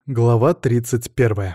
Глава 31.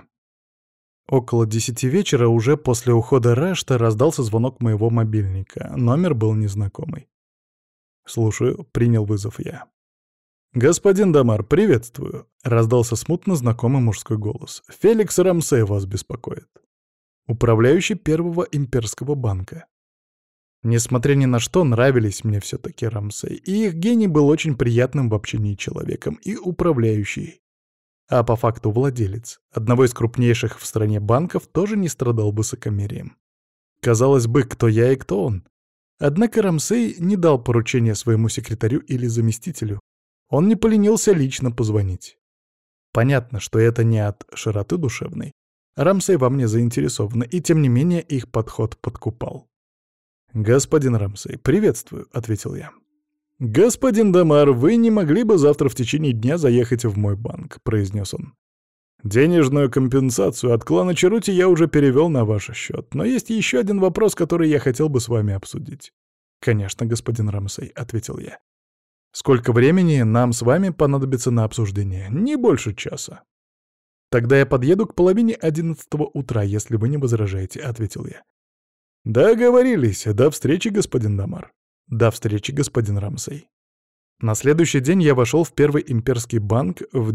Около 10 вечера, уже после ухода Рашта, раздался звонок моего мобильника. Номер был незнакомый. «Слушаю», — принял вызов я. «Господин Дамар, приветствую», — раздался смутно знакомый мужской голос. «Феликс Рамсей вас беспокоит. Управляющий Первого имперского банка». Несмотря ни на что, нравились мне все-таки Рамсей, и их гений был очень приятным в общении человеком, и управляющий. А по факту владелец одного из крупнейших в стране банков тоже не страдал высокомерием. Казалось бы, кто я и кто он. Однако Рамсей не дал поручения своему секретарю или заместителю. Он не поленился лично позвонить. Понятно, что это не от широты душевной. Рамсей во мне заинтересован, и тем не менее их подход подкупал. «Господин Рамсей, приветствую», — ответил я. «Господин Дамар, вы не могли бы завтра в течение дня заехать в мой банк?» — произнес он. «Денежную компенсацию от клана Черути я уже перевел на ваш счет, но есть еще один вопрос, который я хотел бы с вами обсудить». «Конечно, господин Рамсей», — ответил я. «Сколько времени нам с вами понадобится на обсуждение? Не больше часа». «Тогда я подъеду к 10:30 утра, если вы не возражаете», — ответил я. «Договорились. До встречи, господин Дамар». «До встречи, господин Рамсей». На следующий день я вошел в Первый имперский банк в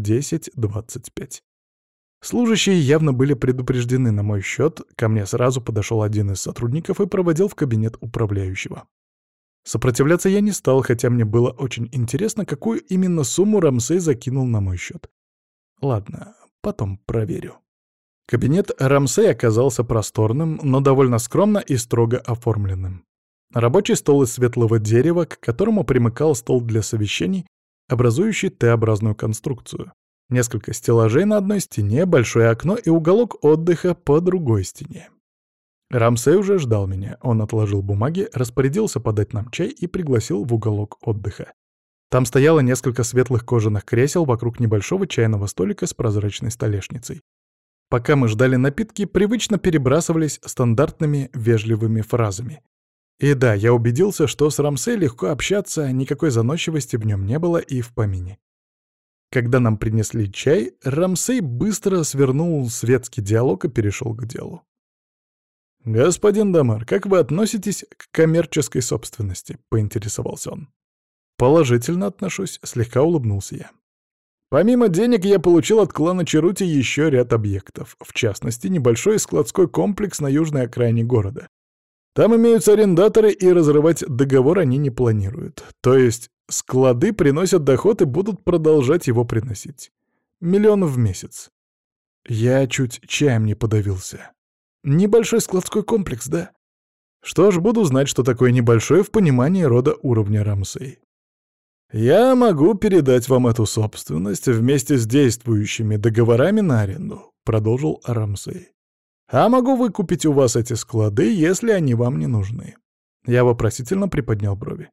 10:25. Служащие явно были предупреждены на мой счет, ко мне сразу подошел один из сотрудников и проводил в кабинет управляющего. Сопротивляться я не стал, хотя мне было очень интересно, какую именно сумму Рамсей закинул на мой счет. Ладно, потом проверю. Кабинет Рамсей оказался просторным, но довольно скромно и строго оформленным. Рабочий стол из светлого дерева, к которому примыкал стол для совещаний, образующий Т-образную конструкцию. Несколько стеллажей на одной стене, большое окно и уголок отдыха по другой стене. Рамсей уже ждал меня. Он отложил бумаги, распорядился подать нам чай и пригласил в уголок отдыха. Там стояло несколько светлых кожаных кресел вокруг небольшого чайного столика с прозрачной столешницей. Пока мы ждали напитки, привычно перебрасывались стандартными вежливыми фразами. И да, я убедился, что с Рамсей легко общаться, никакой заносчивости в нем не было и в помине. Когда нам принесли чай, Рамсей быстро свернул светский диалог и перешел к делу. «Господин Дамар, как вы относитесь к коммерческой собственности?» — поинтересовался он. «Положительно отношусь», — слегка улыбнулся я. «Помимо денег я получил от клана Черути еще ряд объектов, в частности, небольшой складской комплекс на южной окраине города. Там имеются арендаторы, и разрывать договор они не планируют. То есть склады приносят доход и будут продолжать его приносить. 1 миллион в месяц». Я чуть чаем не подавился. Небольшой складской комплекс, да? Что ж, буду знать, что такое небольшой в понимании рода уровня Рамсей. «Я могу передать вам эту собственность вместе с действующими договорами на аренду», — продолжил Рамсей. «А могу выкупить у вас эти склады, если они вам не нужны». Я вопросительно приподнял брови.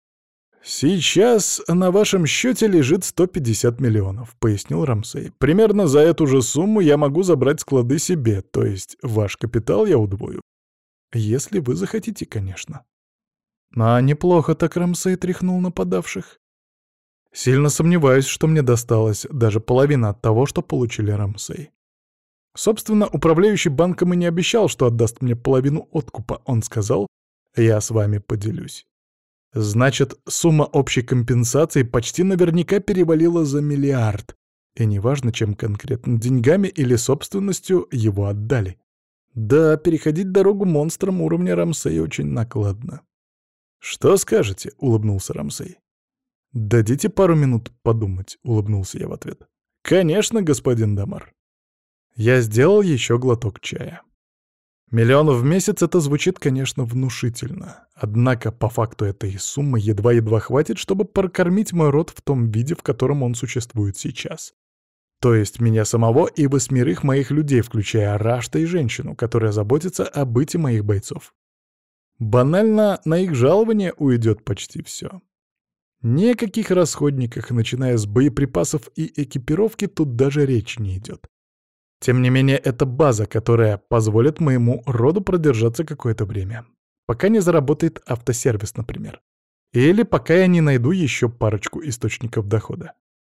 «Сейчас на вашем счете лежит 150 миллионов», — пояснил Рамсей. «Примерно за эту же сумму я могу забрать склады себе, то есть ваш капитал я удвою. Если вы захотите, конечно». А неплохо так Рамсей тряхнул нападавших. Сильно сомневаюсь, что мне досталось даже половина от того, что получили Рамсей. Собственно, управляющий банком и не обещал, что отдаст мне половину откупа. Он сказал, я с вами поделюсь. Значит, сумма общей компенсации почти наверняка перевалила за 1 миллиард. И неважно, чем конкретно, деньгами или собственностью его отдали. Да, переходить дорогу монстрам уровня Рамсей очень накладно. «Что скажете?» — улыбнулся Рамсей. «Дадите пару минут подумать», — улыбнулся я в ответ. «Конечно, господин Дамар». Я сделал еще глоток чая. 1 миллион в месяц — это звучит, конечно, внушительно. Однако по факту этой суммы едва-едва хватит, чтобы прокормить мой род в том виде, в котором он существует сейчас. То есть меня самого и 8 моих людей, включая Рашта и женщину, которая заботится о быте моих бойцов. Банально на их жалование уйдет почти все. Ни о каких расходниках, начиная с боеприпасов и экипировки, тут даже речи не идет. Тем не менее, это база, которая позволит моему роду продержаться какое-то время. Пока не заработает автосервис, например. Или пока я не найду еще парочку источников дохода.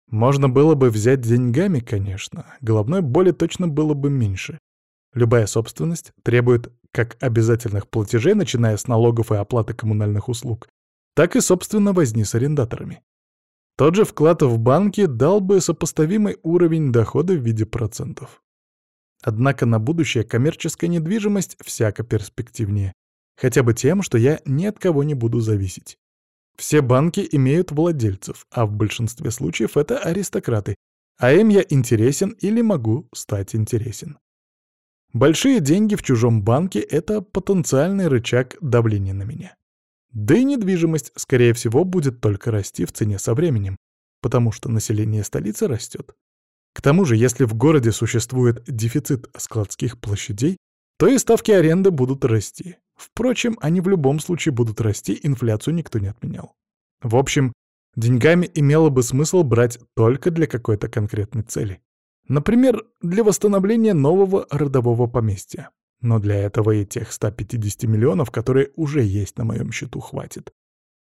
Можно было бы взять деньгами, конечно, головной боли точно было бы меньше. Любая собственность требует как обязательных платежей, начиная с налогов и оплаты коммунальных услуг, так и, собственно, возни с арендаторами. Тот же вклад в банки дал бы сопоставимый уровень дохода в виде процентов. Однако на будущее коммерческая недвижимость всяко перспективнее. Хотя бы тем, что я ни от кого не буду зависеть. Все банки имеют владельцев, а в большинстве случаев это аристократы, а им я интересен или могу стать интересен. Большие деньги в чужом банке — это потенциальный рычаг давления на меня. Да и недвижимость, скорее всего, будет только расти в цене со временем, потому что население столицы растет. К тому же, если в городе существует дефицит складских площадей, то и ставки аренды будут расти. Впрочем, они в любом случае будут расти, инфляцию никто не отменял. В общем, деньгами имело бы смысл брать только для какой-то конкретной цели. Например, для восстановления нового родового поместья. Но для этого и тех 150 миллионов, которые уже есть на моем счету, хватит.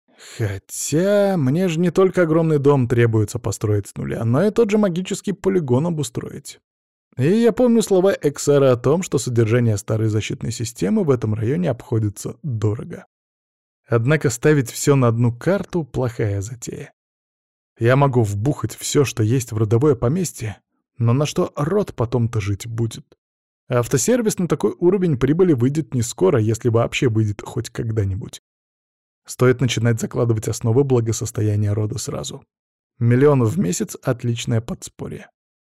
Хотя мне же не только огромный дом требуется построить с нуля, но и тот же магический полигон обустроить. И я помню слова Эксара о том, что содержание старой защитной системы в этом районе обходится дорого. Однако ставить все на одну карту — плохая затея. Я могу вбухать все, что есть в родовое поместье, но на что род потом-то жить будет? Автосервис на такой уровень прибыли выйдет не скоро, если вообще выйдет хоть когда-нибудь. Стоит начинать закладывать основы благосостояния рода сразу. 1 миллион в месяц — отличное подспорье.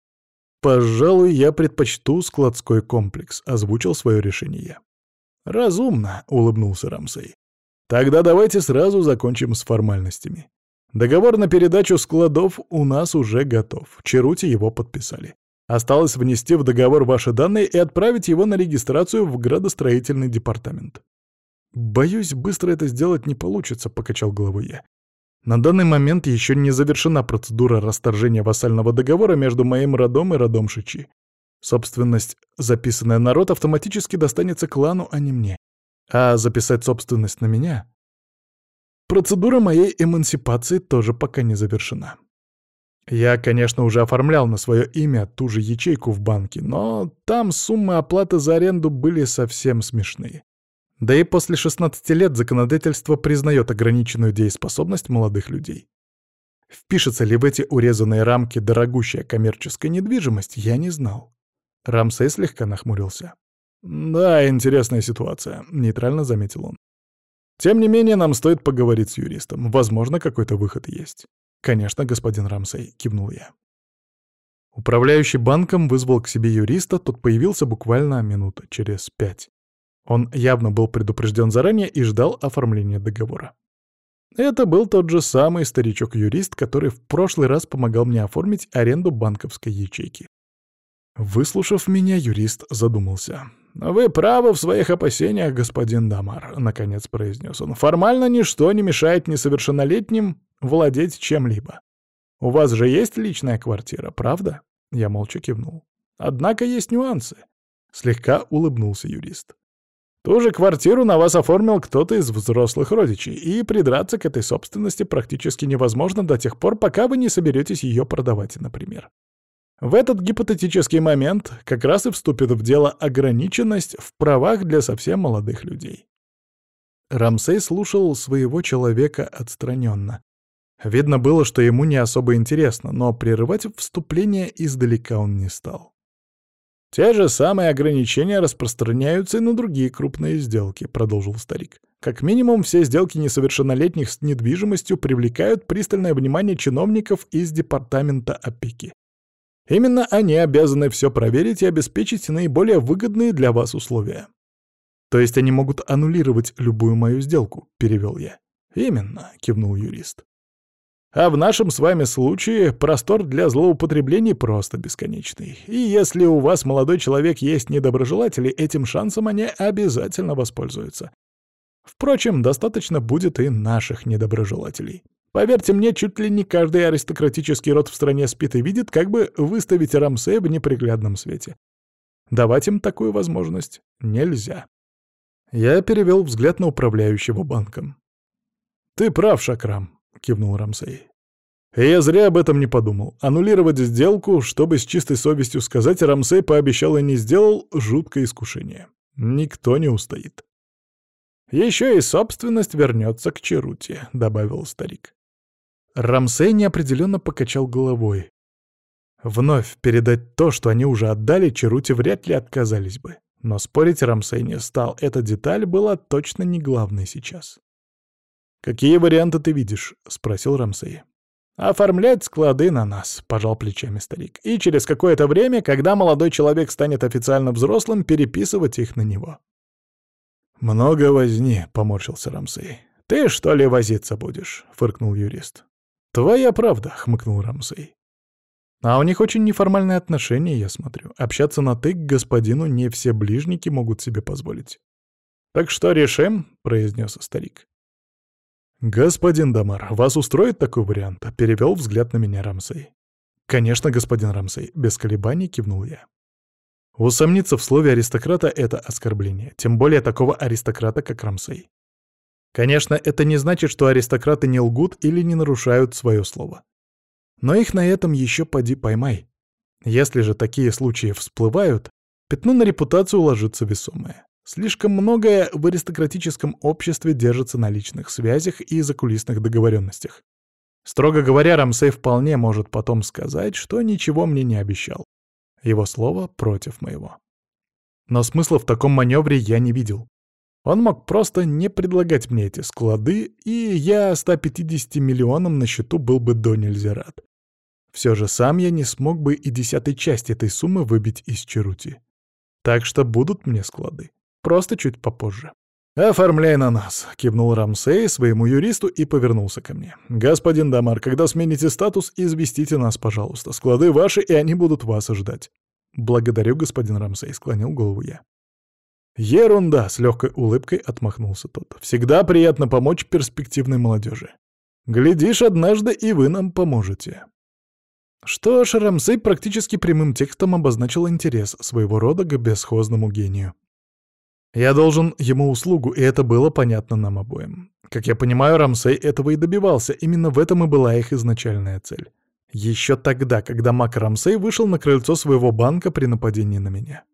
«Пожалуй, я предпочту складской комплекс», — озвучил свое решение я. «Разумно», — улыбнулся Рамсей. «Тогда давайте сразу закончим с формальностями. Договор на передачу складов у нас уже готов. Черути его подписали. Осталось внести в договор ваши данные и отправить его на регистрацию в градостроительный департамент». «Боюсь, быстро это сделать не получится», — покачал головой я. «На данный момент еще не завершена процедура расторжения вассального договора между моим родом и родом Шичи. Собственность, записанная на род, автоматически достанется клану, а не мне. А записать собственность на меня? Процедура моей эмансипации тоже пока не завершена. Я, конечно, уже оформлял на свое имя ту же ячейку в банке, но там суммы оплаты за аренду были совсем смешные. Да и после 16 лет законодательство признает ограниченную дееспособность молодых людей. Впишется ли в эти урезанные рамки дорогущая коммерческая недвижимость, я не знал. Рамсей слегка нахмурился. «Да, интересная ситуация», — нейтрально заметил он. «Тем не менее, нам стоит поговорить с юристом. Возможно, какой-то выход есть». «Конечно, господин Рамсей», — кивнул я. Управляющий банком вызвал к себе юриста, тот появился буквально минут через 5. Он явно был предупрежден заранее и ждал оформления договора. Это был тот же самый старичок-юрист, который в прошлый раз помогал мне оформить аренду банковской ячейки. Выслушав меня, юрист задумался. «Вы правы в своих опасениях, господин Дамар», — наконец произнес он. «Формально ничто не мешает несовершеннолетним владеть чем-либо. У вас же есть личная квартира, правда?» Я молча кивнул. «Однако есть нюансы», — слегка улыбнулся юрист. «Ту же квартиру на вас оформил кто-то из взрослых родичей, и придраться к этой собственности практически невозможно до тех пор, пока вы не соберетесь ее продавать, например. В этот гипотетический момент как раз и вступит в дело ограниченность в правах для совсем молодых людей». Рамсей слушал своего человека отстраненно. Видно было, что ему не особо интересно, но прерывать вступление издалека он не стал. «Те же самые ограничения распространяются и на другие крупные сделки», — продолжил старик. «Как минимум, все сделки несовершеннолетних с недвижимостью привлекают пристальное внимание чиновников из департамента опеки. Именно они обязаны все проверить и обеспечить наиболее выгодные для вас условия». «То есть они могут аннулировать любую мою сделку», — перевел я. «Именно», — кивнул юрист. «А в нашем с вами случае простор для злоупотреблений просто бесконечный. И если у вас, молодой человек, есть недоброжелатели, этим шансом они обязательно воспользуются. Впрочем, достаточно будет и наших недоброжелателей. Поверьте мне, чуть ли не каждый аристократический род в стране спит и видит, как бы выставить Рамсея в неприглядном свете. Давать им такую возможность нельзя». Я перевел взгляд на управляющего банком. «Ты прав, Шакрам», — кивнул Рамсей. И я зря об этом не подумал. Аннулировать сделку, чтобы с чистой совестью сказать, Рамсей пообещал и не сделал, жуткое искушение. Никто не устоит. «Еще и собственность вернется к Черуте», — добавил старик. Рамсей неопределенно покачал головой. Вновь передать то, что они уже отдали, Черуте вряд ли отказались бы. Но спорить Рамсей не стал, эта деталь была точно не главной сейчас. «Какие варианты ты видишь?» — спросил Рамсей. «Оформлять склады на нас», — пожал плечами старик. «И через какое-то время, когда молодой человек станет официально взрослым, переписывать их на него». «Много возни», — поморщился Рамсей. «Ты, что ли, возиться будешь?» — фыркнул юрист. «Твоя правда», — хмыкнул Рамсей. «А у них очень неформальные отношения, я смотрю. Общаться на «ты» к господину не все ближники могут себе позволить». «Так что решим?» — произнес старик. «Господин Дамар, вас устроит такой вариант?» — перевел взгляд на меня Рамсей. «Конечно, господин Рамсей», — без колебаний кивнул я. Усомниться в слове аристократа — это оскорбление, тем более такого аристократа, как Рамсей. Конечно, это не значит, что аристократы не лгут или не нарушают свое слово. Но их на этом еще поди поймай. Если же такие случаи всплывают, пятно на репутацию ложится весомое. Слишком многое в аристократическом обществе держится на личных связях и закулисных договоренностях. Строго говоря, Рамсей вполне может потом сказать, что ничего мне не обещал. Его слово против моего. Но смысла в таком маневре я не видел. Он мог просто не предлагать мне эти склады, и я 150 миллионам на счету был бы до нельзя рад. Все же сам я не смог бы и 10-й части этой суммы выбить из Черути. Так что будут мне склады. Просто чуть попозже. «Оформляй на нас», — кивнул Рамсей своему юристу и повернулся ко мне. «Господин Дамар, когда смените статус, известите нас, пожалуйста. Склады ваши, и они будут вас ожидать». «Благодарю, господин Рамсей», — склонил голову я. «Ерунда», — с легкой улыбкой отмахнулся тот. «Всегда приятно помочь перспективной молодежи. Глядишь, однажды и вы нам поможете». Что ж, Рамсей практически прямым текстом обозначил интерес своего рода к бесхозному гению. Я должен ему услугу, и это было понятно нам обоим. Как я понимаю, Рамсей этого и добивался, именно в этом и была их изначальная цель. Еще тогда, когда маг Рамсей вышел на крыльцо своего банка при нападении на меня.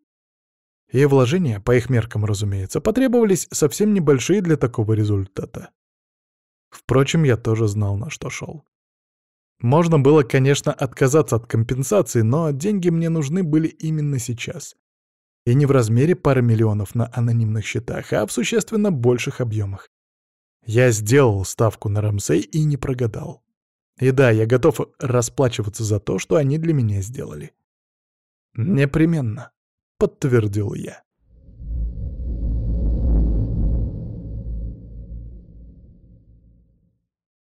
И вложения, по их меркам, разумеется, потребовались совсем небольшие для такого результата. Впрочем, я тоже знал, на что шел. Можно было, конечно, отказаться от компенсации, но деньги мне нужны были именно сейчас. И не в размере пары миллионов на анонимных счетах, а в существенно больших объемах. Я сделал ставку на Рамсей и не прогадал. И да, я готов расплачиваться за то, что они для меня сделали. «Непременно», — подтвердил я.